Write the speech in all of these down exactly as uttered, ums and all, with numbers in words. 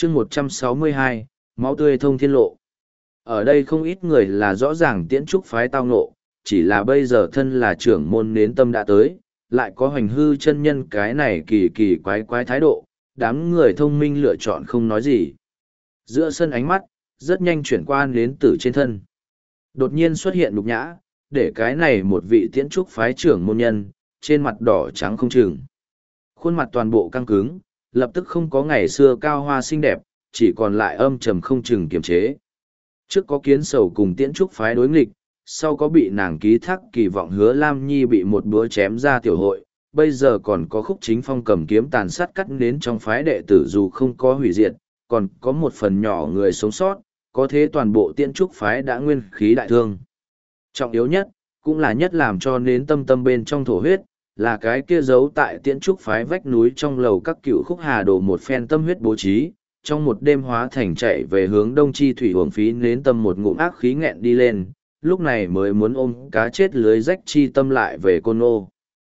chương một trăm sáu mươi hai, máu tươi thông thiên lộ. Ở đây không ít người là rõ ràng tiễn trúc phái tao ngộ, chỉ là bây giờ thân là trưởng môn nến tâm đã tới, lại có hoành hư chân nhân cái này kỳ kỳ quái quái thái độ, đám người thông minh lựa chọn không nói gì. Giữa sân ánh mắt, rất nhanh chuyển qua nến tử trên thân. Đột nhiên xuất hiện nhục nhã, để cái này một vị tiễn trúc phái trưởng môn nhân, trên mặt đỏ trắng không chừng. Khuôn mặt toàn bộ căng cứng, lập tức không có ngày xưa cao hoa xinh đẹp, chỉ còn lại âm trầm không chừng kiềm chế. Trước có kiến sầu cùng tiễn trúc phái đối nghịch, sau có bị nàng ký thác kỳ vọng hứa Lam Nhi bị một búa chém ra tiểu hội, bây giờ còn có khúc chính phong cầm kiếm tàn sát cắt đến trong phái đệ tử dù không có hủy diệt, còn có một phần nhỏ người sống sót, có thế toàn bộ tiễn trúc phái đã nguyên khí đại thương. Trọng yếu nhất, cũng là nhất làm cho nến tâm tâm bên trong thổ huyết, là cái kia giấu tại tiễn trúc phái vách núi trong lầu các cựu khúc hà đồ một phen tâm huyết bố trí, trong một đêm hóa thành chạy về hướng đông chi thủy uổng phí nến tâm một ngụm ác khí nghẹn đi lên, lúc này mới muốn ôm cá chết lưới rách chi tâm lại về côn ô.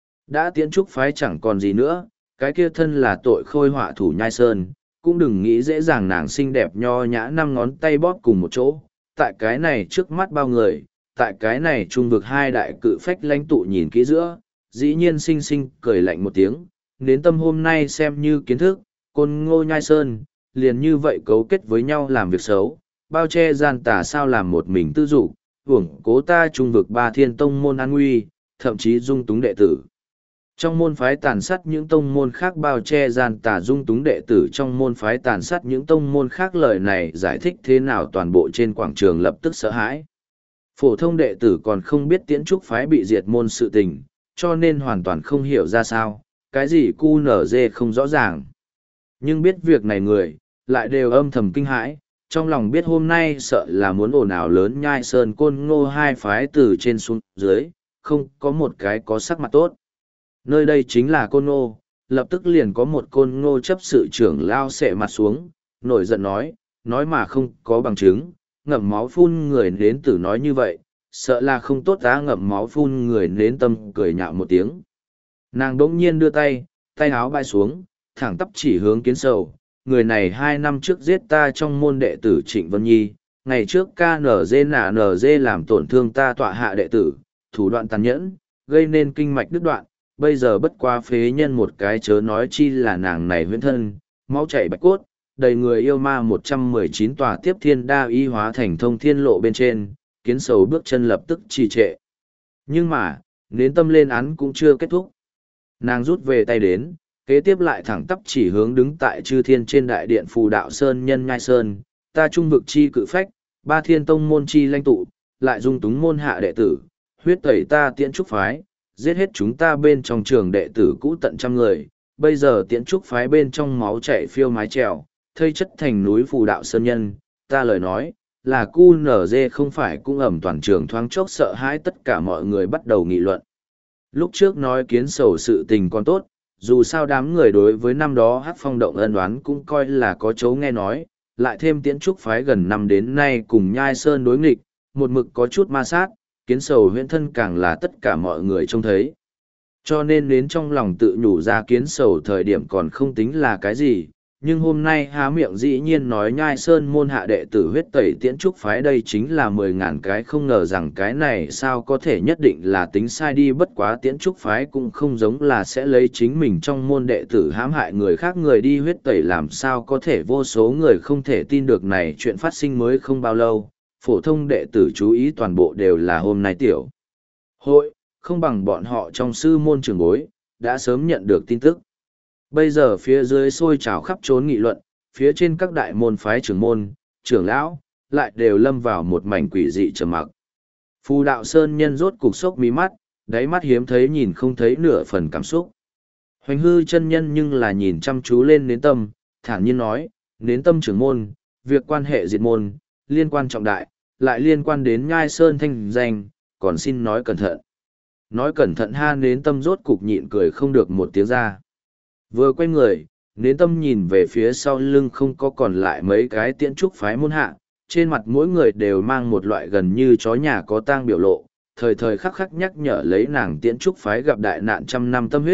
Đã tiễn trúc phái chẳng còn gì nữa, cái kia thân là tội khôi họa thủ nhai sơn, cũng đừng nghĩ dễ dàng nàng xinh đẹp nho nhã năm ngón tay bóp cùng một chỗ, tại cái này trước mắt bao người, tại cái này trung vực hai đại cự phách lãnh tụ nhìn kỹ giữa, dĩ nhiên xinh xinh cười lạnh một tiếng, nến tâm hôm nay xem như kiến thức, côn ngô nhai sơn, liền như vậy cấu kết với nhau làm việc xấu, bao che gian tà sao làm một mình tư dục, hưởng cố ta trung vực ba thiên tông môn an nguy, thậm chí dung túng đệ tử. Trong môn phái tàn sát những tông môn khác bao che gian tà dung túng đệ tử trong môn phái tàn sát những tông môn khác lời này giải thích thế nào toàn bộ trên quảng trường lập tức sợ hãi. Phổ thông đệ tử còn không biết tiễn trúc phái bị diệt môn sự tình, cho nên hoàn toàn không hiểu ra sao, cái gì cu nở dê không rõ ràng. Nhưng biết việc này người, lại đều âm thầm kinh hãi, trong lòng biết hôm nay sợ là muốn ồn ào lớn nhai sơn côn ngô hai phái từ trên xuống dưới, không có một cái có sắc mặt tốt. Nơi đây chính là côn ngô, lập tức liền có một côn ngô chấp sự trưởng lao xệ mặt xuống, nổi giận nói, nói mà không có bằng chứng, ngậm máu phun người nến tử nói như vậy, sợ là không tốt á ngậm máu phun người nến tâm cười nhạo một tiếng. Nàng đỗng nhiên đưa tay, tay áo bay xuống, thẳng tắp chỉ hướng kiến sầu, người này hai năm trước giết ta trong môn đệ tử Trịnh Vân Nhi, ngày trước ca nở dê nả nở dê làm tổn thương ta tọa hạ đệ tử, thủ đoạn tàn nhẫn, gây nên kinh mạch đứt đoạn, bây giờ bất qua phế nhân một cái chớ nói chi là nàng này huyễn thân, máu chảy bạch cốt, đầy người yêu ma một trăm mười chín tòa tiếp thiên đa y hóa thành thông thiên lộ bên trên, kiến sầu bước chân lập tức trì trệ. Nhưng mà, nến tâm lên án cũng chưa kết thúc. Nàng rút về tay đến, kế tiếp lại thẳng tắp chỉ hướng đứng tại chư thiên trên đại điện phù đạo sơn nhân nhai sơn, ta trung vực chi cự phách, ba thiên tông môn chi lãnh tụ, lại dung túng môn hạ đệ tử, huyết tẩy ta tiễn trúc phái, giết hết chúng ta bên trong trường đệ tử cũ tận trăm người, bây giờ tiễn trúc phái bên trong máu chảy phiêu mái trèo, thây chất thành núi phù đạo sơn nhân, ta lời nói, là cu nở dê không phải cũng ẩm toàn trường thoáng chốc sợ hãi tất cả mọi người bắt đầu nghị luận. Lúc trước nói kiến sầu sự tình còn tốt, dù sao đám người đối với năm đó hát phong động ân đoán cũng coi là có chấu nghe nói, lại thêm tiễn trúc phái gần năm đến nay cùng nhai sơn đối nghịch, một mực có chút ma sát, kiến sầu huyễn thân càng là tất cả mọi người trông thấy. Cho nên đến trong lòng tự nhủ ra kiến sầu thời điểm còn không tính là cái gì, nhưng hôm nay há miệng dĩ nhiên nói nhai sơn môn hạ đệ tử huyết tẩy tiễn trúc phái đây chính là mười ngàn cái không ngờ rằng cái này sao có thể nhất định là tính sai đi bất quá tiễn trúc phái cũng không giống là sẽ lấy chính mình trong môn đệ tử hãm hại người khác người đi huyết tẩy làm sao có thể vô số người không thể tin được này chuyện phát sinh mới không bao lâu, phổ thông đệ tử chú ý toàn bộ đều là hôm nay tiểu hội, không bằng bọn họ trong sư môn trường bối, đã sớm nhận được tin tức. Bây giờ phía dưới sôi trào khắp trốn nghị luận, phía trên các đại môn phái trưởng môn, trưởng lão, lại đều lâm vào một mảnh quỷ dị trầm mặc. Phù đạo sơn nhân rốt cục sốc mí mắt, đáy mắt hiếm thấy nhìn không thấy nửa phần cảm xúc. Hoành hư chân nhân nhưng là nhìn chăm chú lên nến tâm, thản nhiên nói, nến tâm trưởng môn, việc quan hệ diệt môn, liên quan trọng đại, lại liên quan đến nhai sơn thanh danh, còn xin nói cẩn thận. Nói cẩn thận ha nến tâm rốt cục nhịn cười không được một tiếng ra. Vừa quay người, nến tâm nhìn về phía sau lưng không có còn lại mấy cái tiễn trúc phái môn hạ, trên mặt mỗi người đều mang một loại gần như chó nhà có tang biểu lộ, thời thời khắc khắc nhắc nhở lấy nàng tiễn trúc phái gặp đại nạn trăm năm tâm huyết,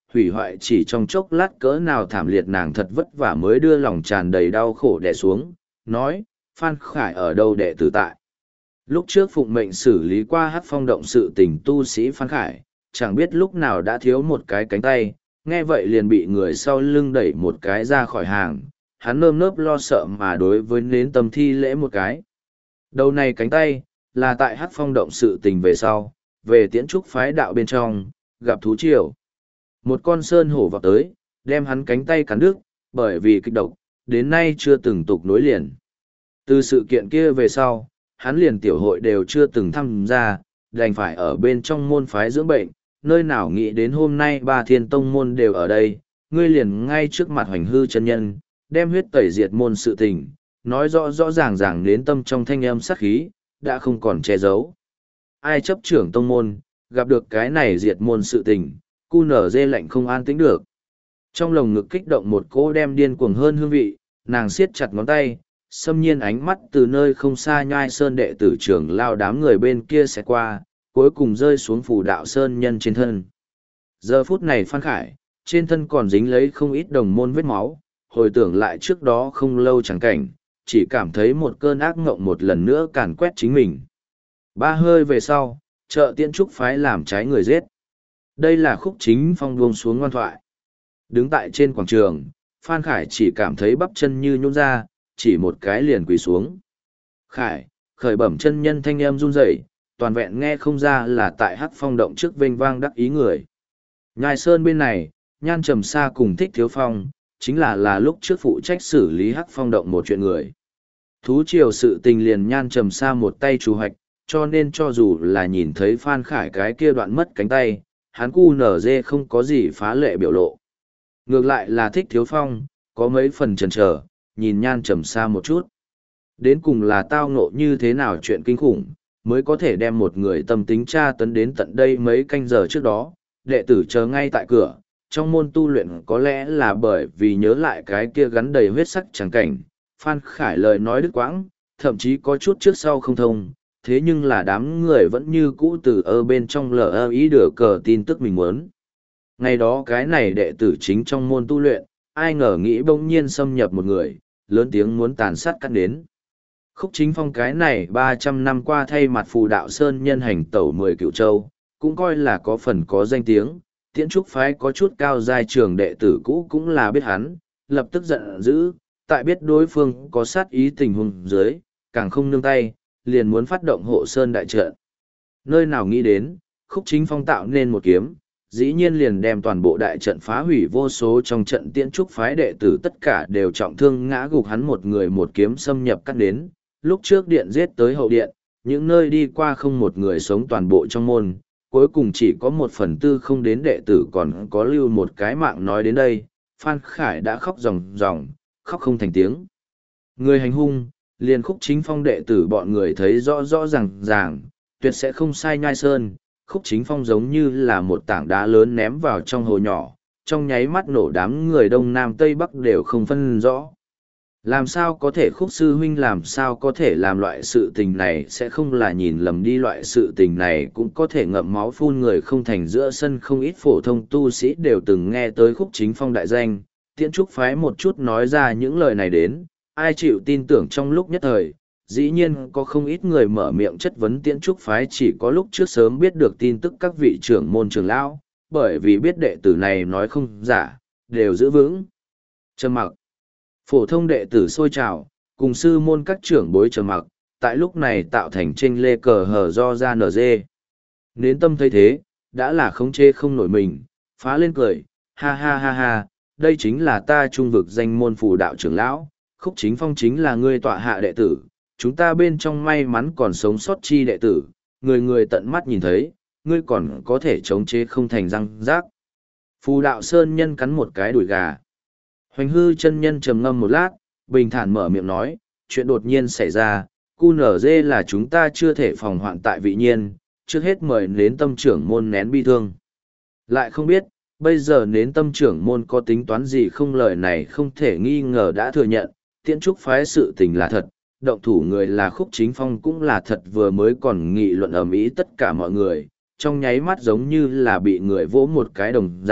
hủy hoại chỉ trong chốc lát cỡ nào thảm liệt, nàng thật vất vả mới đưa lòng tràn đầy đau khổ đè xuống, nói, Phan Khải ở đâu đệ tử tại. Lúc trước phụng mệnh xử lý qua Hắc Phong động sự tình tu sĩ Phan Khải, chẳng biết lúc nào đã thiếu một cái cánh tay, nghe vậy liền bị người sau lưng đẩy một cái ra khỏi hàng, hắn nơm nớp lo sợ mà đối với nến tâm thi lễ một cái. Đầu này cánh tay, là tại Hắc Phong động sự tình về sau, về tiễn trúc phái đạo bên trong, gặp thú triều. Một con sơn hổ vào tới, đem hắn cánh tay cắn đứt, bởi vì kịch độc, đến nay chưa từng tục nối liền. Từ sự kiện kia về sau, hắn liền tiểu hội đều chưa từng tham gia, đành phải ở bên trong môn phái dưỡng bệnh, nơi nào nghĩ đến hôm nay ba thiên tông môn đều ở đây, ngươi liền ngay trước mặt Hoành Hư chân nhân, đem huyết tẩy diệt môn sự tình, nói rõ rõ ràng ràng đến tâm trong thanh âm sát khí, đã không còn che giấu. Ai chấp trưởng tông môn, gặp được cái này diệt môn sự tình, cu nở dê lạnh không an tĩnh được. Trong lồng ngực kích động một cỗ đem điên cuồng hơn hương vị, nàng siết chặt ngón tay, xâm nhiên ánh mắt từ nơi không xa Nhai Sơn đệ tử trưởng lao đám người bên kia sẽ qua, cuối cùng rơi xuống Phù Đạo Sơn nhân trên thân. Giờ phút này Phan Khải, trên thân còn dính lấy không ít đồng môn vết máu, hồi tưởng lại trước đó không lâu chẳng cảnh, chỉ cảm thấy một cơn ác ngộng một lần nữa càn quét chính mình. Ba hơi về sau, chợ tiễn trúc phái làm trái người giết. Đây là Khúc Chính Phong buông xuống ngoan thoại. Đứng tại trên quảng trường, Phan Khải chỉ cảm thấy bắp chân như nhũn ra, chỉ một cái liền quỳ xuống. Khải, khởi bẩm chân nhân thanh âm run rẩy, toàn vẹn nghe không ra là tại Hắc Phong động trước vênh vang đắc ý người. Nhai Sơn bên này, Nhan Trầm Sa cùng Thích Thiếu Phong, chính là là lúc trước phụ trách xử lý Hắc Phong động một chuyện người. Thú triều sự tình liền Nhan Trầm Sa một tay chủ hoạch, cho nên cho dù là nhìn thấy Phan Khải cái kia đoạn mất cánh tay, hắn cu nở dê không có gì phá lệ biểu lộ. Ngược lại là Thích Thiếu Phong, có mấy phần chần chờ, nhìn Nhan Trầm Sa một chút. Đến cùng là tao ngộ như thế nào chuyện kinh khủng, mới có thể đem một người tâm tính tra tấn đến tận đây mấy canh giờ trước đó, đệ tử chờ ngay tại cửa, trong môn tu luyện có lẽ là bởi vì nhớ lại cái kia gắn đầy huyết sắc trắng cảnh, Phan Khải lời nói đứt quãng, thậm chí có chút trước sau không thông, thế nhưng là đám người vẫn như cũ từ ở bên trong lờ ơ ý đửa cờ tin tức mình muốn. Ngày đó cái này đệ tử chính trong môn tu luyện, ai ngờ nghĩ bỗng nhiên xâm nhập một người, lớn tiếng muốn tàn sát cắt đến. Khúc Chính Phong cái này ba trăm năm qua thay mặt Phù Đạo Sơn nhân hành tẩu mười cựu châu, cũng coi là có phần có danh tiếng, tiễn trúc phái có chút cao giai trường đệ tử cũ cũng là biết hắn, lập tức giận dữ, tại biết đối phương có sát ý tình huống dưới, càng không nương tay, liền muốn phát động hộ sơn đại trận. Nơi nào nghĩ đến, Khúc Chính Phong tạo nên một kiếm, dĩ nhiên liền đem toàn bộ đại trận phá hủy, vô số trong trận tiễn trúc phái đệ tử tất cả đều trọng thương ngã gục, hắn một người một kiếm xâm nhập cắt đến, lúc trước điện giết tới hậu điện, những nơi đi qua không một người sống toàn bộ trong môn, cuối cùng chỉ có một phần tư không đến đệ tử còn có lưu một cái mạng. Nói đến đây, Phan Khải đã khóc ròng ròng, khóc không thành tiếng. Người hành hung, liền Khúc Chính Phong đệ tử bọn người thấy rõ rõ ràng ràng, tuyệt sẽ không sai. Nhai Sơn, Khúc Chính Phong giống như là một tảng đá lớn ném vào trong hồ nhỏ, trong nháy mắt nổ, đám người đông nam tây bắc đều không phân rõ. Làm sao có thể Khúc sư huynh làm sao có thể làm loại sự tình này, sẽ không là nhìn lầm đi, loại sự tình này cũng có thể ngậm máu phun người không thành. Giữa sân không ít phổ thông tu sĩ đều từng nghe tới Khúc Chính Phong đại danh, tiễn trúc phái một chút nói ra những lời này đến, ai chịu tin tưởng. Trong lúc nhất thời, dĩ nhiên có không ít người mở miệng chất vấn tiễn trúc phái, chỉ có lúc trước sớm biết được tin tức các vị trưởng môn trưởng lão, bởi vì biết đệ tử này nói không giả, đều giữ vững trầm mặc. Phổ thông đệ tử sôi trào, cùng sư môn các trưởng bối trầm mặc, tại lúc này tạo thành chênh lê cờ hở do ra nở dê. Nến tâm thấy thế, đã là khống chế không nổi mình, phá lên cười, ha ha ha ha, đây chính là ta trung vực danh môn Phù Đạo trưởng lão, Khúc Chính Phong chính là ngươi tọa hạ đệ tử, chúng ta bên trong may mắn còn sống sót chi đệ tử, người người tận mắt nhìn thấy, ngươi còn có thể chống chế không thành răng rác. Phù Đạo Sơn nhân cắn một cái đùi gà. Hoành Hư chân nhân trầm ngâm một lát, bình thản mở miệng nói, chuyện đột nhiên xảy ra, cu nở dê là chúng ta chưa thể phòng hoạn tại vị nhiên, trước hết mời nến tâm trưởng môn nén bi thương. Lại không biết, bây giờ nến tâm trưởng môn có tính toán gì không, lời này không thể nghi ngờ đã thừa nhận, tiễn trúc phái sự tình là thật, động thủ người là Khúc Chính Phong cũng là thật. Vừa mới còn nghị luận ầm ĩ tất cả mọi người, trong nháy mắt giống như là bị người vỗ một cái đồng dạng,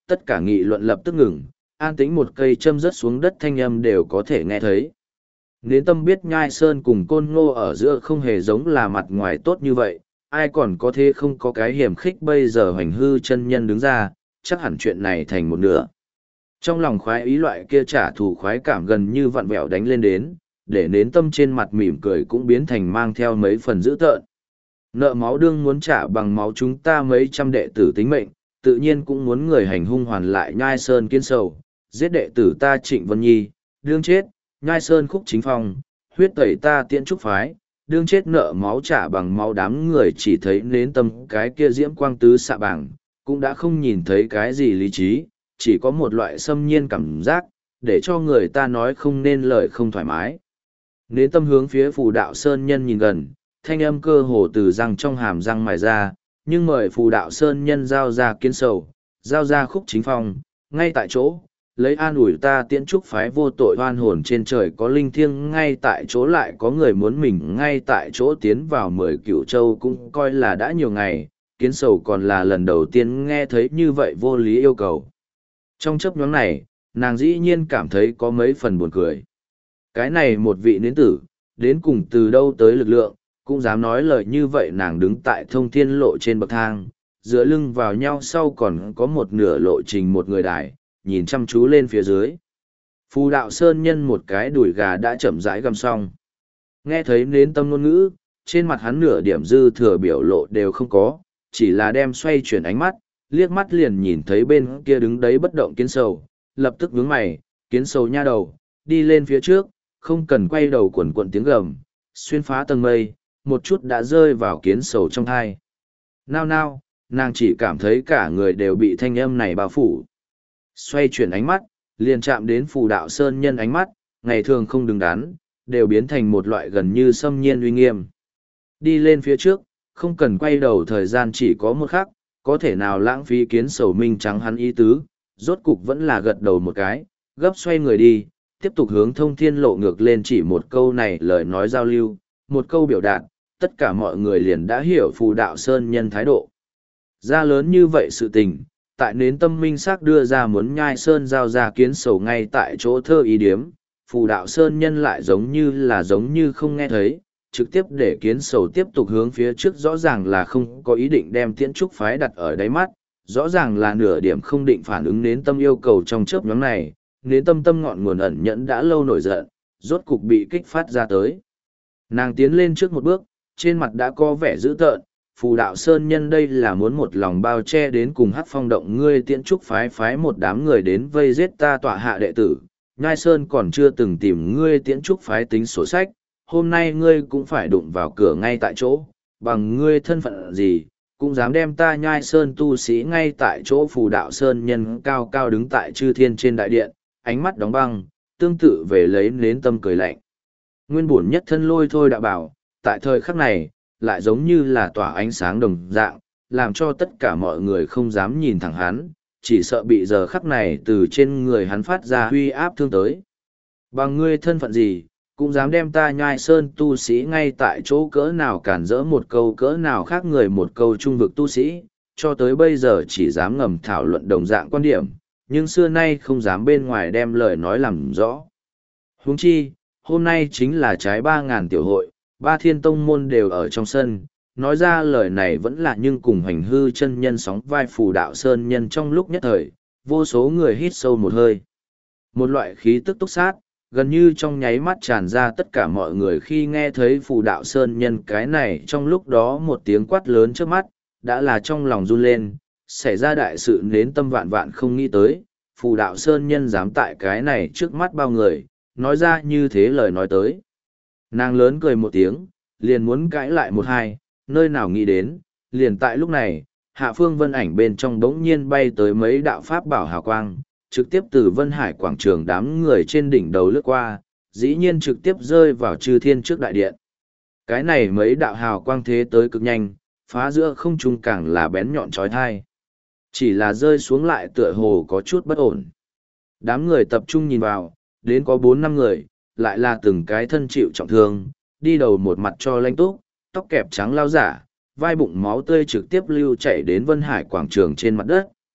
tất cả nghị luận lập tức ngừng, an tĩnh một cây châm rớt xuống đất thanh âm đều có thể nghe thấy. Nến Tâm biết Nhai Sơn cùng Côn Ngô ở giữa không hề giống là mặt ngoài tốt như vậy, ai còn có thể không có cái hiểm khích bây giờ Hoành Hư chân nhân đứng ra, chắc hẳn chuyện này thành một nửa. Trong lòng khoái ý loại kia trả thù khoái cảm gần như vặn vẹo đánh lên đến, để Nến Tâm trên mặt mỉm cười cũng biến thành mang theo mấy phần dữ tợn. Nợ máu đương muốn trả bằng máu chúng ta mấy trăm đệ tử tính mệnh, tự nhiên cũng muốn người hành hung hoàn lại Nhai Sơn Kiến Sầu, giết đệ tử ta Trịnh Vân Nhi, đương chết, Nhai Sơn Khúc Chính Phong, huyết tẩy ta Tiễn Trúc Phái, đương chết nợ máu trả bằng máu. Đám người chỉ thấy Nến Tâm cái kia diễm quang tứ xạ bảng, cũng đã không nhìn thấy cái gì lý trí, chỉ có một loại xâm nhiên cảm giác, để cho người ta nói không nên lời không thoải mái. Nến Tâm hướng phía Phù Đạo Sơn Nhân nhìn gần, thanh âm cơ hồ từ răng trong hàm răng mài ra, nhưng mời Phù Đạo Sơn Nhân giao ra Kiến Sầu, giao ra Khúc Chính Phong, ngay tại chỗ, lấy an ủi ta Tiễn Trúc Phái vô tội oan hồn. Trên trời có linh thiêng, ngay tại chỗ lại có người muốn mình ngay tại chỗ tiến vào mười cửu châu cũng coi là đã nhiều ngày, Kiến Sầu còn là lần đầu tiên nghe thấy như vậy vô lý yêu cầu. Trong chấp nhóm này, nàng dĩ nhiên cảm thấy có mấy phần buồn cười. Cái này một vị nến tử, đến cùng từ đâu tới lực lượng, cũng dám nói lời như vậy. Nàng đứng tại thông thiên lộ trên bậc thang, dựa lưng vào nhau, sau còn có một nửa lộ trình một người đài, nhìn chăm chú lên phía dưới. Phù Đạo Sơn Nhân một cái đùi gà đã chậm rãi găm xong. Nghe thấy Nến Tâm ngôn ngữ, trên mặt hắn nửa điểm dư thừa biểu lộ đều không có, chỉ là đem xoay chuyển ánh mắt, liếc mắt liền nhìn thấy bên kia đứng đấy bất động Kiến Sầu, lập tức nhướng mày, Kiến Sầu nha đầu, đi lên phía trước, không cần quay đầu. Quần quần tiếng gầm, xuyên phá tầng mây, một chút đã rơi vào Kiến Sầu trong thai. Nao nao, nàng chỉ cảm thấy cả người đều bị thanh âm này bao phủ. Xoay chuyển ánh mắt, liền chạm đến Phù Đạo Sơn Nhân ánh mắt, ngày thường không đứng đắn, đều biến thành một loại gần như xâm nhiên uy nghiêm. Đi lên phía trước, không cần quay đầu, thời gian chỉ có một khắc, có thể nào lãng phí. Kiến Sầu minh trắng hắn ý tứ, rốt cục vẫn là gật đầu một cái, gấp xoay người đi, tiếp tục hướng thông thiên lộ ngược lên. Chỉ một câu này lời nói giao lưu, một câu biểu đạt, tất cả mọi người liền đã hiểu Phù Đạo Sơn Nhân thái độ. Ra lớn như vậy sự tình, tại Nến Tâm minh xác đưa ra muốn Nhai Sơn giao ra Kiến Sầu ngay tại chỗ thơ ý điếm, Phù Đạo Sơn Nhân lại giống như là giống như không nghe thấy, trực tiếp để Kiến Sầu tiếp tục hướng phía trước. Rõ ràng là không có ý định đem Tiễn Trúc Phái đặt ở đáy mắt, rõ ràng là nửa điểm không định phản ứng Nến Tâm yêu cầu. Trong chớp nhoáng này, Nến Tâm tâm ngọn nguồn ẩn nhẫn đã lâu nổi giận, rốt cục bị kích phát ra tới. Nàng tiến lên trước một bước, trên mặt đã có vẻ dữ tợn. Phù Đạo Sơn Nhân đây là muốn một lòng bao che đến cùng Hắc Phong động ngươi Tiễn Trúc Phái phái một đám người đến vây giết ta tọa hạ đệ tử. Nhai Sơn còn chưa từng tìm ngươi Tiễn Trúc Phái tính sổ sách, hôm nay ngươi cũng phải đụng vào cửa ngay tại chỗ, bằng ngươi thân phận gì, cũng dám đem ta Nhai Sơn tu sĩ ngay tại chỗ. Phù Đạo Sơn Nhân cao cao đứng tại chư thiên trên đại điện, ánh mắt đóng băng, tương tự về lấy Nến Tâm cười lạnh. Nguyên bổn nhất thân lôi thôi đã bảo, tại thời khắc này, lại giống như là tỏa ánh sáng đồng dạng, làm cho tất cả mọi người không dám nhìn thẳng hắn, chỉ sợ bị giờ khắc này từ trên người hắn phát ra huy áp thương tới. Bằng ngươi thân phận gì, cũng dám đem ta Nhai Sơn tu sĩ ngay tại chỗ, cỡ nào cản rỡ một câu, cỡ nào khác người một câu. Trung vực tu sĩ, cho tới bây giờ chỉ dám ngầm thảo luận đồng dạng quan điểm, nhưng xưa nay không dám bên ngoài đem lời nói làm rõ. Huống chi, hôm nay chính là trái ba ngàn tiểu hội, ba thiên tông môn đều ở trong sân, nói ra lời này vẫn là nhưng cùng Hoành Hư chân nhân sóng vai Phù Đạo Sơn Nhân. Trong lúc nhất thời, vô số người hít sâu một hơi. Một loại khí tức túc sát, gần như trong nháy mắt tràn ra tất cả mọi người khi nghe thấy Phù Đạo Sơn Nhân cái này. Trong lúc đó một tiếng quát lớn trước mắt, đã là trong lòng run lên, xảy ra đại sự. Nến Tâm vạn vạn không nghĩ tới, Phù Đạo Sơn Nhân dám tại cái này trước mắt bao người, nói ra như thế lời nói tới. Nàng lớn cười một tiếng, liền muốn cãi lại một hai, nơi nào nghĩ đến, liền tại lúc này, hạ phương vân ảnh bên trong bỗng nhiên bay tới mấy đạo pháp bảo hào quang, trực tiếp từ Vân Hải quảng trường đám người trên đỉnh đầu lướt qua, dĩ nhiên trực tiếp rơi vào chư thiên trước đại điện. Cái này mấy đạo hào quang thế tới cực nhanh, phá giữa không trung càng là bén nhọn trói thai. Chỉ là rơi xuống lại tựa hồ có chút bất ổn. Đám người tập trung nhìn vào, đến có bốn năm người, lại là từng cái thân chịu trọng thương, đi đầu một mặt cho lanh túc, tóc kẹp trắng lao giả, vai bụng máu tươi trực tiếp lưu chảy đến Vân Hải quảng trường trên mặt đất,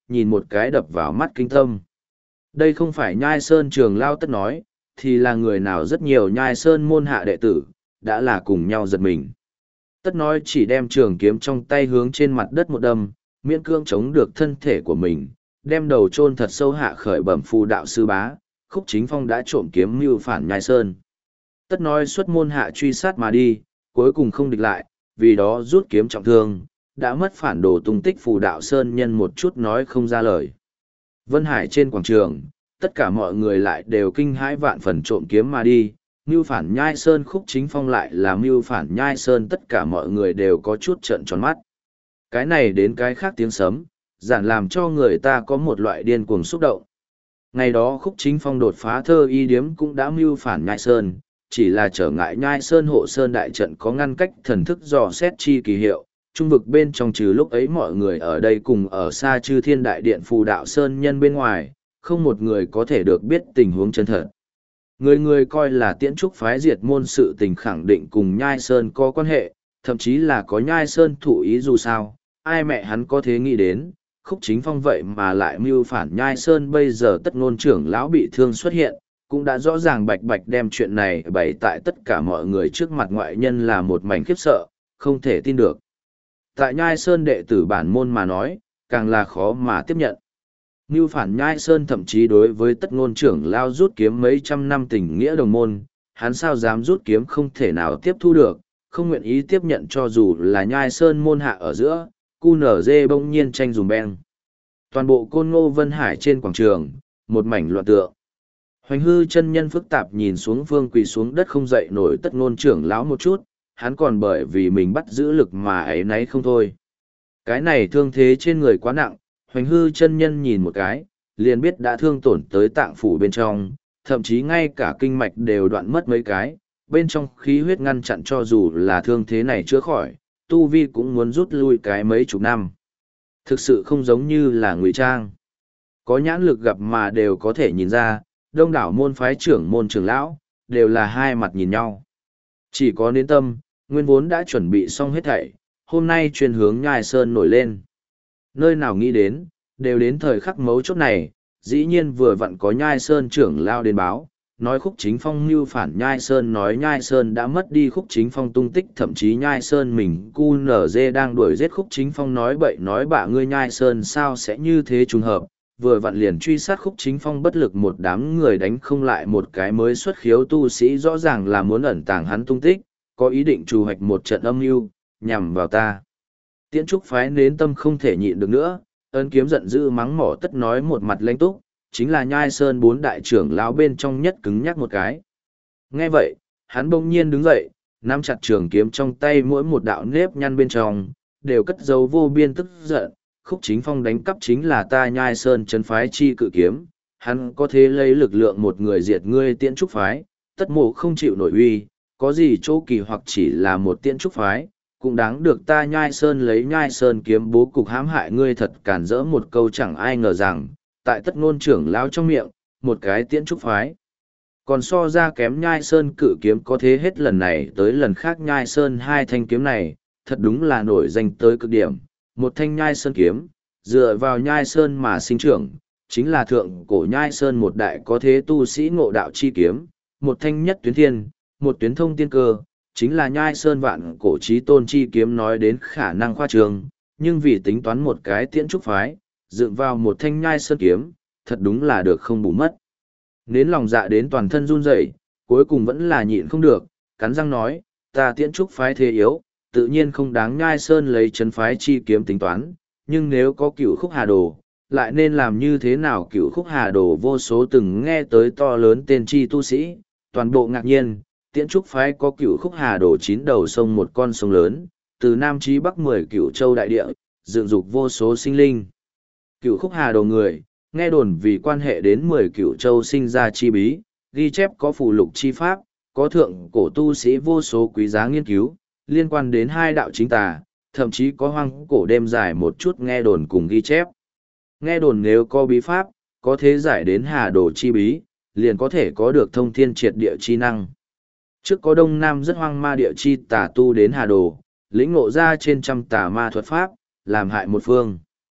nhìn một cái đập vào mắt kinh tâm. Đây không phải Nhai Sơn trường lao tất nói, thì là người nào rất nhiều Nhai Sơn môn hạ đệ tử, đã là cùng nhau giật mình. Tất nói chỉ đem trường kiếm trong tay hướng trên mặt đất một đâm, miễn cưỡng chống được thân thể của mình, đem đầu chôn thật sâu hạ khởi bẩm phù đạo sư bá, Khúc Chính Phong đã trộm kiếm mưu phản Nhai Sơn. Tất nói xuất môn hạ truy sát mà đi, cuối cùng không địch lại, vì đó rút kiếm trọng thương, đã mất phản đồ tung tích phù đạo sơn nhân một chút nói không ra lời. Vân Hải trên quảng trường, tất cả mọi người lại đều kinh hãi vạn phần trộm kiếm mà đi, mưu phản Nhai Sơn Khúc Chính Phong lại là mưu phản Nhai Sơn, tất cả mọi người đều có chút trợn tròn mắt. Cái này đến cái khác tiếng sấm, giản làm cho người ta có một loại điên cuồng xúc động. Ngày đó Khúc Chính Phong đột phá thơ y điếm cũng đã mưu phản Nhai Sơn, chỉ là trở ngại Nhai Sơn hộ sơn đại trận có ngăn cách thần thức dò xét chi kỳ hiệu. Trung vực bên trong trừ lúc ấy mọi người ở đây cùng ở xa chư thiên đại điện phù đạo sơn nhân bên ngoài, không một người có thể được biết tình huống chân thật. Người người coi là tiễn trúc phái diệt môn sự tình khẳng định cùng Nhai Sơn có quan hệ, thậm chí là có Nhai Sơn thụ ý dù sao, ai mẹ hắn có thế nghĩ đến, Khúc Chính Phong vậy mà lại mưu phản Nhai Sơn. Bây giờ tất ngôn trưởng lão bị thương xuất hiện, cũng đã rõ ràng bạch bạch đem chuyện này bày tại tất cả mọi người trước mặt ngoại nhân là một mảnh khiếp sợ, không thể tin được. Tại Nhai Sơn đệ tử bản môn mà nói, càng là khó mà tiếp nhận. Mưu phản Nhai Sơn thậm chí đối với tất ngôn trưởng lao rút kiếm mấy trăm năm tình nghĩa đồng môn, hắn sao dám rút kiếm không thể nào tiếp thu được, không nguyện ý tiếp nhận cho dù là Nhai Sơn môn hạ ở giữa, cu nở dê bỗng nhiên tranh dùm beng. Toàn bộ Côn Ngô Vân Hải trên quảng trường, một mảnh loạn tượng. Hoành hư chân nhân phức tạp nhìn xuống phương quỳ xuống đất không dậy nổi tất ngôn trưởng lão một chút, hắn còn bởi vì mình bắt giữ lực mà ấy nấy không thôi. Cái này thương thế trên người quá nặng, hoành hư chân nhân nhìn một cái, liền biết đã thương tổn tới tạng phủ bên trong, thậm chí ngay cả kinh mạch đều đoạn mất mấy cái, bên trong khí huyết ngăn chặn cho dù là thương thế này chữa khỏi, tu vi cũng muốn rút lui cái mấy chục năm. Thực sự không giống như là ngụy trang. Có nhãn lực gặp mà đều có thể nhìn ra, đông đảo môn phái trưởng môn trưởng lão, đều là hai mặt nhìn nhau. Chỉ có nến tâm, nguyên vốn đã chuẩn bị xong hết thảy, hôm nay chuyên hướng Nhai Sơn nổi lên. Nơi nào nghĩ đến, đều đến thời khắc mấu chốt này, dĩ nhiên vừa vặn có Nhai Sơn trưởng lao đến báo, nói Khúc Chính Phong mưu phản Nhai Sơn, nói Nhai Sơn đã mất đi Khúc Chính Phong tung tích, thậm chí Nhai Sơn mình cu nở dê đang đuổi giết Khúc Chính Phong, nói bậy nói bạ ngươi Nhai Sơn sao sẽ như thế trùng hợp, vừa vặn liền truy sát Khúc Chính Phong bất lực một đám người đánh không lại một cái mới xuất khiếu tu sĩ, rõ ràng là muốn ẩn tàng hắn tung tích, có ý định trù hoạch một trận âm mưu nhằm vào ta. Tiễn trúc phái nến tâm không thể nhịn được nữa, ấn kiếm giận dữ mắng mỏ tất nói một mặt lãnh túc, chính là Nhai Sơn bốn đại trưởng lão bên trong nhất cứng nhắc một cái. Nghe vậy, hắn bỗng nhiên đứng dậy, nắm chặt trường kiếm trong tay, mỗi một đạo nếp nhăn bên trong, đều cất dấu vô biên tức giận. Khúc Chính Phong đánh cắp chính là ta Nhai Sơn trấn phái chi cự kiếm, hắn có thể lấy lực lượng một người diệt ngươi tiễn trúc phái, tất mộ không chịu nổi uy, có gì chỗ kỳ hoặc chỉ là một tiễn trúc phái, cũng đáng được ta Nhai Sơn lấy Nhai Sơn kiếm bố cục hãm hại ngươi. Thật cản rỡ một câu, chẳng ai ngờ rằng, tại tất ngôn trưởng lão trong miệng, một cái tiễn trúc phái. Còn so ra kém Nhai Sơn cự kiếm, có thế hết lần này tới lần khác Nhai Sơn hai thanh kiếm này, thật đúng là nổi danh tới cực điểm. Một thanh Nhai Sơn kiếm, dựa vào Nhai Sơn mà sinh trưởng, chính là thượng cổ Nhai Sơn một đại có thế tu sĩ ngộ đạo chi kiếm, một thanh nhất tuyến thiên, một tuyến thông tiên cơ, chính là Nhai Sơn vạn cổ chí tôn chi kiếm. Nói đến khả năng khoa trương, nhưng vì tính toán một cái tiễn trúc phái, dựng vào một thanh Nhai Sơn kiếm, thật đúng là được không bù mất. Nến lòng dạ đến toàn thân run rẩy, cuối cùng vẫn là nhịn không được, cắn răng nói, ta tiễn trúc phái thế yếu, tự nhiên không đáng Nhai Sơn lấy trấn phái chi kiếm tính toán, nhưng nếu có Cửu Khúc Hà Đồ, lại nên làm như thế nào? Cửu Khúc Hà Đồ vô số từng nghe tới to lớn tên chi tu sĩ, toàn bộ ngạc nhiên. Tiễn trúc phái có Cửu Khúc Hà Đồ chín đầu sông, một con sông lớn, từ Nam chí Bắc mười cửu châu đại địa, dựng dục vô số sinh linh. Cửu Khúc Hà Đồ người, nghe đồn vì quan hệ đến mười cửu châu sinh ra chi bí, ghi chép có phù lục chi pháp, có thượng cổ tu sĩ vô số quý giá nghiên cứu, liên quan đến hai đạo chính tà, thậm chí có hoang cổ đêm dài một chút nghe đồn cùng ghi chép. Nghe đồn nếu có bí pháp, có thế giải đến Hà Đồ chi bí, liền có thể có được thông thiên triệt địa chi năng. Trước có Đông Nam rất hoang ma địa chi tà tu đến Hà Đồ, lĩnh ngộ ra trên trăm tà ma thuật pháp, làm hại một phương.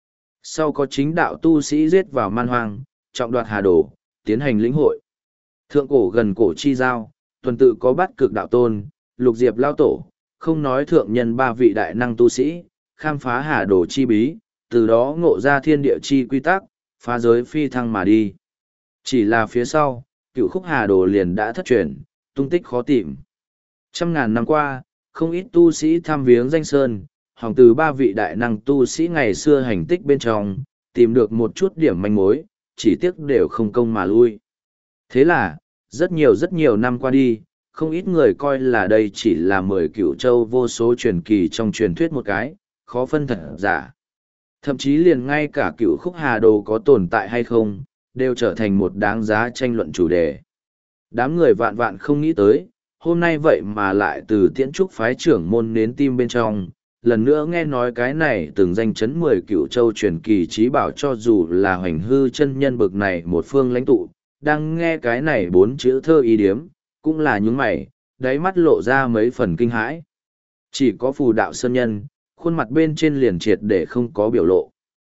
Sau có chính đạo tu sĩ giết vào man hoang, trọng đoạt hà đồ, tiến hành lĩnh hội. Thượng cổ gần cổ chi giao, tuần tự có bát cực đạo tôn, lục diệp lao tổ, không nói thượng nhân ba vị đại năng tu sĩ, khám phá hà đồ chi bí, từ đó ngộ ra thiên địa chi quy tắc, phá giới phi thăng mà đi. Chỉ là phía sau, cựu khúc hà đồ liền đã thất truyền, tung tích khó tìm. Trăm ngàn năm qua, không ít tu sĩ tham viếng danh sơn, hòng từ ba vị đại năng tu sĩ ngày xưa hành tích bên trong, tìm được một chút điểm manh mối, chỉ tiếc đều không công mà lui. Thế là, rất nhiều rất nhiều năm qua đi, không ít người coi là đây chỉ là mười cựu châu vô số truyền kỳ trong truyền thuyết một cái, khó phân thật giả. Thậm chí liền ngay cả cựu khúc hà đồ có tồn tại hay không, đều trở thành một đáng giá tranh luận chủ đề. Đám người vạn vạn không nghĩ tới, hôm nay vậy mà lại từ tiễn trúc phái trưởng môn nến tim bên trong, lần nữa nghe nói cái này từng danh chấn mười cựu châu truyền kỳ trí bảo cho dù là hoành hư chân nhân bực này một phương lãnh tụ, đang nghe cái này bốn chữ thơ ý điếm, cũng là những mày, đáy mắt lộ ra mấy phần kinh hãi. Chỉ có phù đạo sơn nhân, khuôn mặt bên trên liền triệt để không có biểu lộ.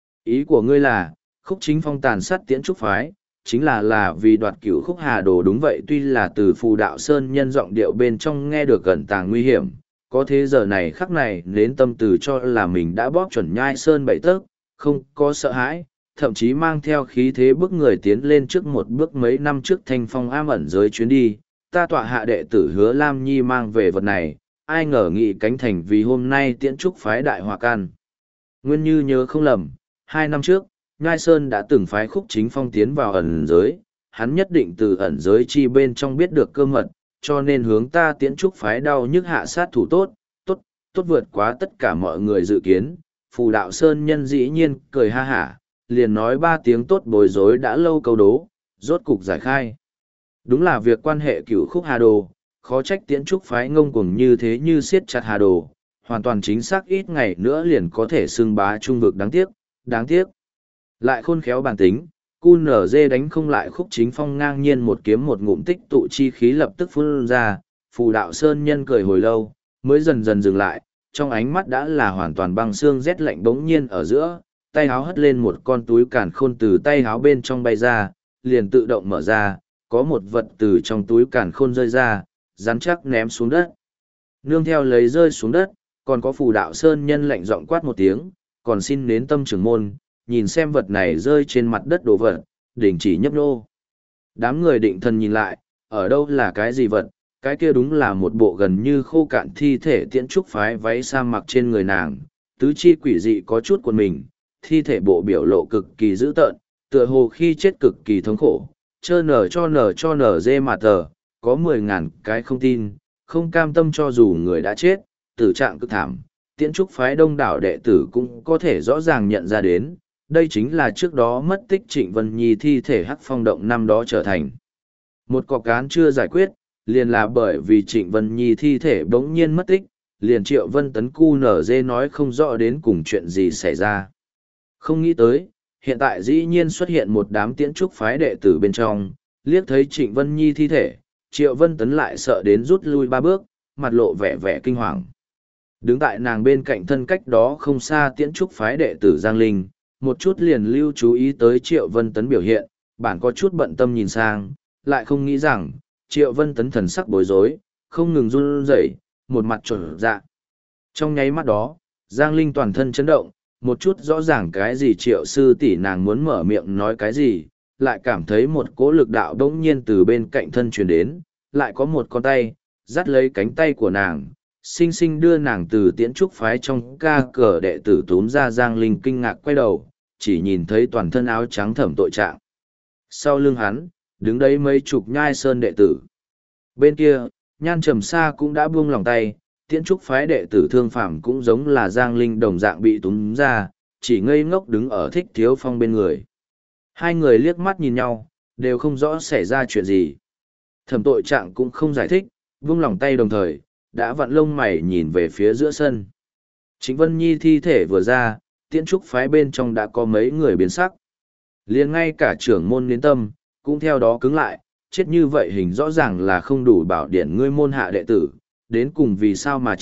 Ý của ngươi là, khúc chính phong tàn sát tiễn trúc phái, chính là là vì đoạt cửu khúc hà đồ đúng vậy, tuy là từ phù đạo sơn nhân giọng điệu bên trong nghe được gần tàng nguy hiểm, có thế giờ này khắc này đến tâm từ cho là mình đã bóp chuẩn nhai sơn bảy tấc, không có sợ hãi, thậm chí mang theo khí thế bước người tiến lên trước một bước mấy năm trước thanh phong am ẩn giới chuyến đi, ta tọa hạ đệ tử Hứa Lam Nhi mang về vật này, ai ngờ nghị cánh thành vì hôm nay tiễn trúc phái đại hòa can. Nguyên như nhớ không lầm, hai năm trước, Nhai Sơn đã từng phái khúc chính phong tiến vào ẩn giới, hắn nhất định từ ẩn giới chi bên trong biết được cơ mật, cho nên hướng ta tiễn trúc phái đau nhức hạ sát thủ tốt, tốt, tốt vượt quá tất cả mọi người dự kiến. Phù đạo Sơn nhân dĩ nhiên cười ha hả, liền nói ba tiếng tốt bối rối đã lâu câu đố, rốt cục giải khai. Đúng là việc quan hệ cửu khúc hà đồ, khó trách tiễn trúc phái ngông cuồng như thế như siết chặt hà đồ, hoàn toàn chính xác ít ngày nữa liền có thể xưng bá trung vực, đáng tiếc, đáng tiếc. Lại khôn khéo bản tính, cu nở dê đánh không lại khúc chính phong ngang nhiên một kiếm một ngụm tích tụ chi khí lập tức phun ra, phù đạo sơn nhân cười hồi lâu, mới dần dần dừng lại, trong ánh mắt đã là hoàn toàn băng xương rét lạnh bỗng nhiên ở giữa, tay háo hất lên một con túi càn khôn từ tay háo bên trong bay ra, liền tự động mở ra, có một vật từ trong túi càn khôn rơi ra, rắn chắc ném xuống đất. Nương theo lấy rơi xuống đất, còn có phù đạo sơn nhân lạnh giọng quát một tiếng, còn xin nến tâm trưởng môn, nhìn xem vật này rơi trên mặt đất đồ vật, đình chỉ nhấp nô. Đám người định thần nhìn lại, ở đâu là cái gì vật, cái kia đúng là một bộ gần như khô cạn thi thể tiễn trúc phái váy sa mặc trên người nàng, tứ chi quỷ dị có chút quần mình, thi thể bộ biểu lộ cực kỳ dữ tợn, tựa hồ khi chết cực kỳ thống khổ, chơ nở cho nở cho nở dê mà tờ, có mười ngàn cái không tin, không cam tâm cho dù người đã chết, tử trạng cực thảm, tiễn trúc phái đông đảo đệ tử cũng có thể rõ ràng nhận ra đến, đây chính là trước đó mất tích Trịnh Vân Nhi thi thể hắc phong động năm đó trở thành. Một cọc án chưa giải quyết, liền là bởi vì Trịnh Vân Nhi thi thể bỗng nhiên mất tích, liền Triệu Vân Tấn cu nở dê nói không rõ đến cùng chuyện gì xảy ra. Không nghĩ tới, hiện tại dĩ nhiên xuất hiện một đám tiễn trúc phái đệ tử bên trong, liếc thấy Trịnh Vân Nhi thi thể, Triệu Vân Tấn lại sợ đến rút lui ba bước, mặt lộ vẻ vẻ kinh hoàng. Đứng tại nàng bên cạnh thân cách đó không xa tiễn trúc phái đệ tử Giang Linh, một chút liền lưu chú ý tới Triệu Vân Tấn biểu hiện, bản có chút bận tâm nhìn sang, lại không nghĩ rằng, Triệu Vân Tấn thần sắc bối rối, không ngừng run rẩy, một mặt trở dạ. Trong nháy mắt đó, Giang Linh toàn thân chấn động, một chút rõ ràng cái gì Triệu sư tỷ nàng muốn mở miệng nói cái gì, lại cảm thấy một cỗ lực đạo đống nhiên từ bên cạnh thân truyền đến, lại có một con tay, dắt lấy cánh tay của nàng, sinh sinh đưa nàng từ tiễn trúc phái trong ca cờ đệ tử túm ra. Giang Linh kinh ngạc quay đầu, chỉ nhìn thấy toàn thân áo trắng thẩm tội trạng. Sau lưng hắn, đứng đấy mấy chục nhai sơn đệ tử. Bên kia, Nhan Trầm Sa cũng đã buông lòng tay, tiễn trúc phái đệ tử Thương Phàm cũng giống là Giang Linh đồng dạng bị túm ra, chỉ ngây ngốc đứng ở Thích Thiếu Phong bên người. Hai người liếc mắt nhìn nhau, đều không rõ xảy ra chuyện gì. Thẩm tội trạng cũng không giải thích, buông lòng tay đồng thời, đã vặn lông mày nhìn về phía giữa sân. Trịnh Vân Nhi thi thể vừa ra, tiễn trúc phái bên trong đã có mấy người biến sắc. Liền ngay cả trưởng môn Niến Tâm, cũng theo đó cứng lại, chết như vậy hình rõ ràng là không đủ bảo điển ngươi môn hạ đệ tử, đến cùng vì sao mà chết,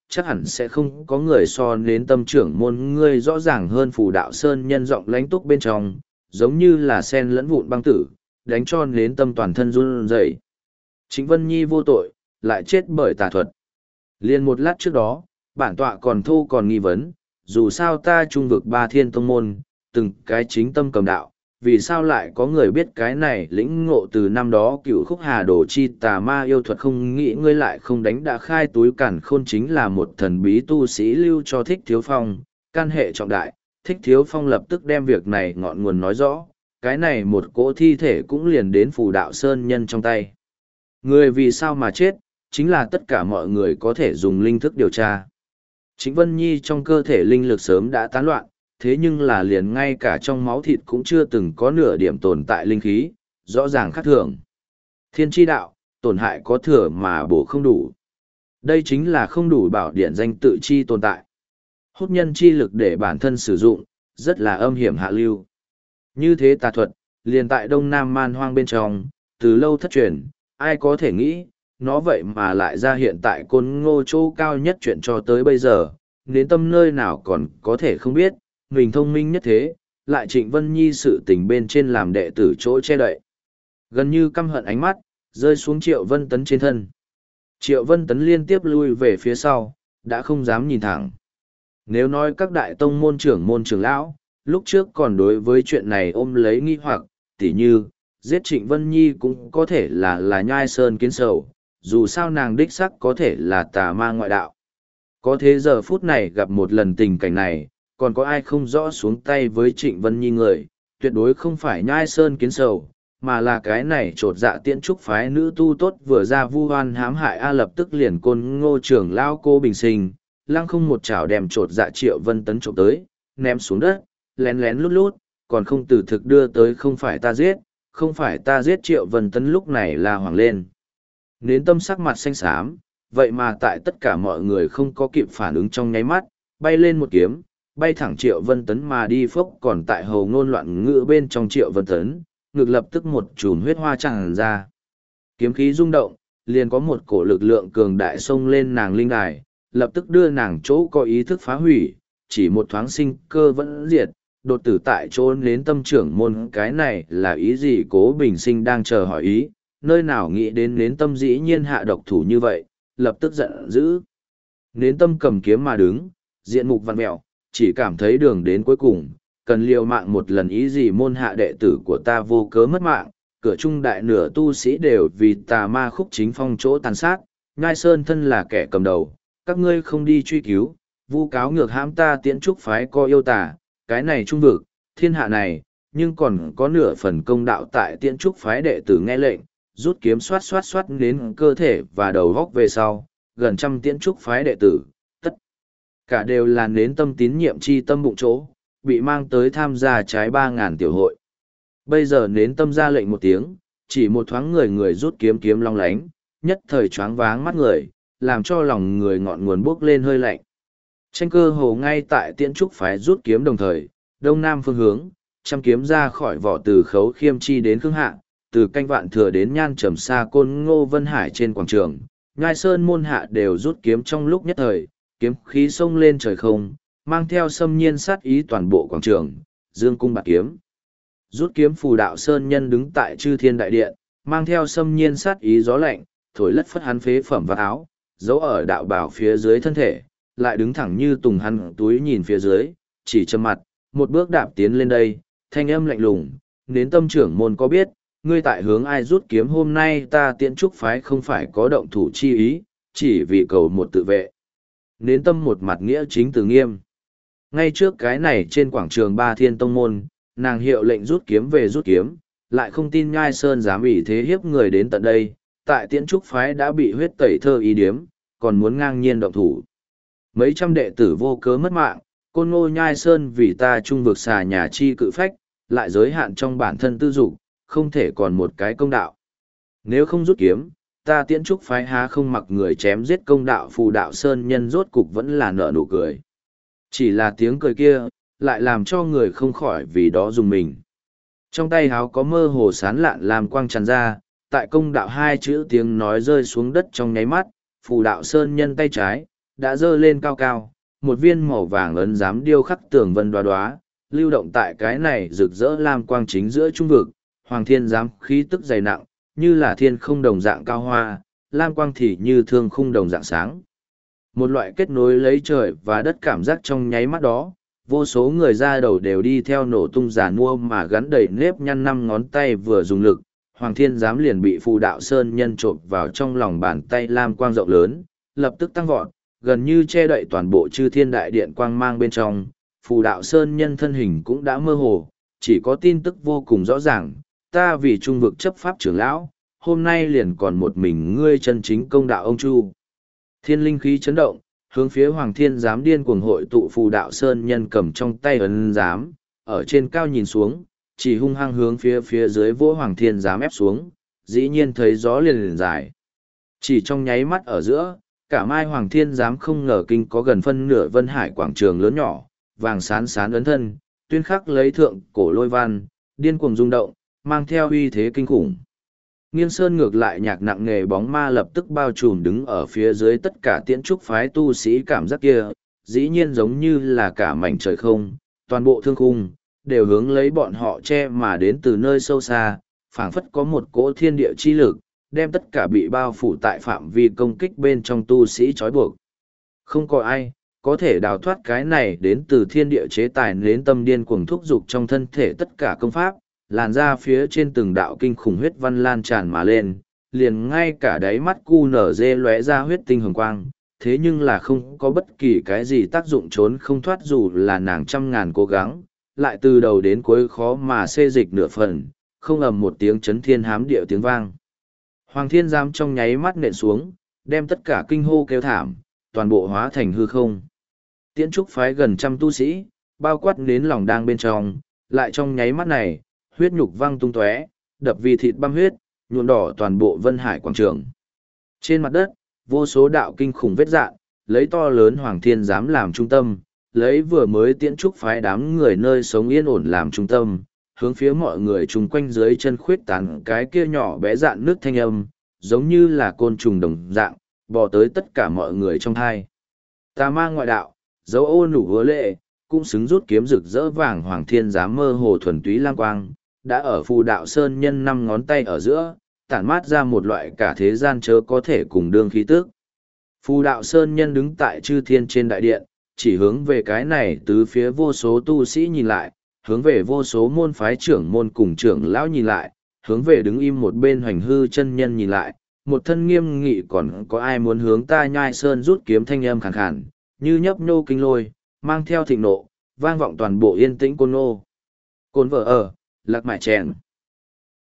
chắc hẳn sẽ không có người so đến tâm trưởng môn ngươi rõ ràng hơn phù đạo sơn nhân giọng lãnh túc bên trong, giống như là sen lẫn vụn băng tử, đánh cho đến tâm toàn thân run rẩy. Trịnh Vân Nhi vô tội, lại chết bởi tà thuật. Liên một lát trước đó, bản tọa còn thu còn nghi vấn, dù sao ta trung vực ba thiên tông môn, từng cái chính tâm cầm đạo, vì sao lại có người biết cái này lĩnh ngộ từ năm đó cựu khúc hà đồ chi tà ma yêu thuật, không nghĩ ngươi lại không đánh đã khai túi cản khôn chính là một thần bí tu sĩ lưu cho Thích Thiếu Phong, can hệ trọng đại. Thích Thiếu Phong lập tức đem việc này ngọn nguồn nói rõ, cái này một cỗ thi thể cũng liền đến phù đạo sơn nhân trong tay. Người vì sao mà chết, chính là tất cả mọi người có thể dùng linh thức điều tra. Trịnh Vân Nhi trong cơ thể linh lực sớm đã tán loạn, thế nhưng là liền ngay cả trong máu thịt cũng chưa từng có nửa điểm tồn tại linh khí, rõ ràng khác thường. Thiên tri đạo, tổn hại có thừa mà bổ không đủ. Đây chính là không đủ bảo điện danh tự chi tồn tại. Hút nhân chi lực để bản thân sử dụng, rất là âm hiểm hạ lưu. Như thế tà thuật, liền tại Đông Nam Man Hoang bên trong, từ lâu thất truyền, ai có thể nghĩ, nó vậy mà lại ra hiện tại Côn Ngô chỗ cao nhất chuyện cho tới bây giờ, đến tâm nơi nào còn có thể không biết, mình thông minh nhất thế, lại Trịnh Vân Nhi sự tình bên trên làm đệ tử chỗ che đậy. Gần như căm hận ánh mắt, rơi xuống Triệu Vân Tấn trên thân. Triệu Vân Tấn liên tiếp lui về phía sau, đã không dám nhìn thẳng. Nếu nói các đại tông môn trưởng môn trưởng lão, lúc trước còn đối với chuyện này ôm lấy nghi hoặc, tỉ như, giết Trịnh Vân Nhi cũng có thể là là nhai sơn kiến sầu, dù sao nàng đích sắc có thể là tà ma ngoại đạo. Có thế giờ phút này gặp một lần tình cảnh này, còn có ai không rõ xuống tay với Trịnh Vân Nhi người, tuyệt đối không phải nhai sơn kiến sầu, mà là cái này trột dạ tiễn trúc phái nữ tu tốt vừa ra vu hoan hãm hại A lập tức liền Côn Ngô trưởng lao cô bình sinh, lăng không một chảo đem trột dạ Triệu Vân Tấn trộm tới, ném xuống đất, lén lén lút lút, còn không từ thực đưa tới không phải ta giết, không phải ta giết Triệu Vân Tấn lúc này là hoàng lên. Nến tâm sắc mặt xanh xám, vậy mà tại tất cả mọi người không có kịp phản ứng trong nháy mắt, bay lên một kiếm, bay thẳng Triệu Vân Tấn mà đi phốc còn tại hầu ngôn loạn ngữ bên trong Triệu Vân Tấn, ngực lập tức một chùm huyết hoa tràn ra. Kiếm khí rung động, liền có một cổ lực lượng cường đại xông lên nàng linh đài, lập tức đưa nàng chỗ có ý thức phá hủy, chỉ một thoáng sinh cơ vẫn diệt, đột tử tại chỗ đến tâm trưởng môn cái này là ý gì Cố Bình Sinh đang chờ hỏi ý, nơi nào nghĩ đến nến tâm dĩ nhiên hạ độc thủ như vậy, lập tức giận dữ. Nến tâm cầm kiếm mà đứng, diện mục văn mẹo, chỉ cảm thấy đường đến cuối cùng, cần liều mạng một lần ý gì môn hạ đệ tử của ta vô cớ mất mạng, cửa trung đại nửa tu sĩ đều vì tà ma khúc chính phong chỗ tàn sát, Nhai Sơn thân là kẻ cầm đầu, các ngươi không đi truy cứu, vu cáo ngược hãm ta tiễn trúc phái co yêu tà, cái này trung vực, thiên hạ này, nhưng còn có nửa phần công đạo tại tiễn trúc phái đệ tử nghe lệnh, rút kiếm xoát xoát xoát đến cơ thể và đầu góc về sau, gần trăm tiễn trúc phái đệ tử, tất cả đều là nến tâm tín nhiệm chi tâm bụng chỗ, bị mang tới tham gia trái ba ngàn tiểu hội. Bây giờ nến tâm ra lệnh một tiếng, chỉ một thoáng người người rút kiếm kiếm long lánh, nhất thời choáng váng mắt người, làm cho lòng người ngọn nguồn bốc lên hơi lạnh. Tranh cơ hồ ngay tại tiễn trúc phái rút kiếm đồng thời, đông nam phương hướng, trăm kiếm ra khỏi vỏ từ khấu khiêm chi đến khương hạ, từ canh vạn thừa đến nhan trầm xa Côn Ngô Vân Hải trên quảng trường, Nhai Sơn môn hạ đều rút kiếm trong lúc nhất thời, kiếm khí xông lên trời không, mang theo xâm nhiên sát ý toàn bộ quảng trường, dương cung bạc kiếm. Rút kiếm phù đạo sơn nhân đứng tại chư thiên đại điện, mang theo xâm nhiên sát ý gió lạnh, thổi lất phất hắn phế phẩm và áo, giấu ở đạo bảo phía dưới thân thể, lại đứng thẳng như tùng hắn túi nhìn phía dưới, chỉ châm mặt, một bước đạp tiến lên đây, thanh âm lạnh lùng, đến tâm trưởng môn có biết, ngươi tại hướng ai rút kiếm hôm nay ta tiễn trúc phái không phải có động thủ chi ý, chỉ vì cầu một tự vệ. Nến tâm một mặt nghĩa chính từ nghiêm. Ngay trước cái này trên quảng trường ba thiên tông môn, nàng hiệu lệnh rút kiếm về rút kiếm, lại không tin Nhai Sơn dám ủy thế hiếp người đến tận đây, tại tiễn trúc phái đã bị huyết tẩy thơ ý điếm, còn muốn ngang nhiên động thủ. Mấy trăm đệ tử vô cớ mất mạng, Côn Ngô Nhai Sơn vì ta trung vực xà nhà chi cự phách, lại giới hạn trong bản thân tư dục, không thể còn một cái công đạo. Nếu không rút kiếm, ta tiễn trúc phái há không mặc người chém giết công đạo phù đạo sơn nhân rốt cục vẫn là nở nụ cười. Chỉ là tiếng cười kia, lại làm cho người không khỏi vì đó dùng mình. Trong tay háo có mơ hồ sán lạn làm quang tràn ra, tại công đạo hai chữ tiếng nói rơi xuống đất trong nháy mắt, phù đạo sơn nhân tay trái, đã dơ lên cao cao, một viên màu vàng ấn giám điêu khắc tường vân đoá đoá, lưu động tại cái này rực rỡ lam quang chính giữa trung vực, hoàng thiên giám khí tức dày nặng, như là thiên không đồng dạng cao hoa, lam quang thì như thương khung đồng dạng sáng. Một loại kết nối lấy trời và đất cảm giác trong nháy mắt đó, vô số người ra đầu đều đi theo nổ tung giả nua mà gắn đầy nếp nhăn năm ngón tay vừa dùng lực, Hoàng Thiên Giám liền bị Phù Đạo Sơn Nhân trộm vào trong lòng bàn tay lam quang rộng lớn, lập tức tăng vọt, gần như che đậy toàn bộ chư thiên đại điện quang mang bên trong. Phù Đạo Sơn Nhân thân hình cũng đã mơ hồ, chỉ có tin tức vô cùng rõ ràng, ta vì trung vực chấp pháp trưởng lão, hôm nay liền còn một mình ngươi chân chính công đạo ông Chu. Thiên linh khí chấn động, hướng phía Hoàng Thiên Giám điên cuồng hội tụ. Phù Đạo Sơn Nhân cầm trong tay ấn giám, ở trên cao nhìn xuống, chỉ hung hăng hướng phía phía dưới vỗ Hoàng Thiên Giám ép xuống, dĩ nhiên thấy gió liền liền dài. Chỉ trong nháy mắt ở giữa, cả mai Hoàng Thiên Giám không ngờ kinh có gần phân nửa Vân Hải quảng trường lớn nhỏ, vàng sán sán ấn thân, tuyên khắc lấy thượng cổ lôi văn, điên cuồng rung động, mang theo uy thế kinh khủng. Nghiêng sơn ngược lại nhạc nặng nề bóng ma lập tức bao trùm đứng ở phía dưới tất cả tiễn trúc phái tu sĩ, cảm giác kia, dĩ nhiên giống như là cả mảnh trời không, toàn bộ thương khung, đều hướng lấy bọn họ che mà đến từ nơi sâu xa, phảng phất có một cỗ thiên địa chi lực, đem tất cả bị bao phủ tại phạm vi công kích bên trong tu sĩ trói buộc. Không có ai có thể đào thoát cái này đến từ thiên địa chế tài đến tâm điên cuồng thúc dục trong thân thể tất cả công pháp, làn ra phía trên từng đạo kinh khủng huyết văn lan tràn mà lên, liền ngay cả đáy mắt cu nở dê lóe ra huyết tinh hồng quang, thế nhưng là không có bất kỳ cái gì tác dụng trốn không thoát, dù là nàng trăm ngàn cố gắng, lại từ đầu đến cuối khó mà xê dịch nửa phần, không ầm một tiếng chấn thiên hám địa tiếng vang. Hoàng Thiên Giám trong nháy mắt nện xuống, đem tất cả kinh hô kêu thảm, toàn bộ hóa thành hư không. Tiễn trúc phái gần trăm tu sĩ, bao quát đến lòng đang bên trong, lại trong nháy mắt này, huyết nhục văng tung tóe, đập vì thịt băm huyết, nhuộm đỏ toàn bộ Vân Hải quảng trường. Trên mặt đất, vô số đạo kinh khủng vết dạn, lấy to lớn Hoàng Thiên Giám làm trung tâm, lấy vừa mới tiễn trúc phái đám người nơi sống yên ổn làm trung tâm, hướng phía mọi người chung quanh dưới chân khuyết tán cái kia nhỏ bé dạn nước thanh âm, giống như là côn trùng đồng dạng, bò tới tất cả mọi người trong thai. Tà ma ngoại đạo, dấu ô nủ hứa lệ, cũng xứng rút kiếm rực rỡ vàng Hoàng Thiên Giám mơ hồ thuần túy lam quang, đã ở Phù Đạo Sơn Nhân năm ngón tay ở giữa, tản mát ra một loại cả thế gian chớ có thể cùng đương khí tức. Phù Đạo Sơn Nhân đứng tại chư thiên trên đại điện, chỉ hướng về cái này tứ phía vô số tu sĩ nhìn lại, hướng về vô số môn phái trưởng môn cùng trưởng lão nhìn lại, hướng về đứng im một bên Hoành Hư chân nhân nhìn lại, một thân nghiêm nghị còn có ai muốn hướng ta Nhai Sơn rút kiếm thanh âm khàn khàn, như nhấp nhô kinh lôi, mang theo thịnh nộ, vang vọng toàn bộ yên tĩnh Côn Ngô. Côn vợ ở, lạc mại chèn.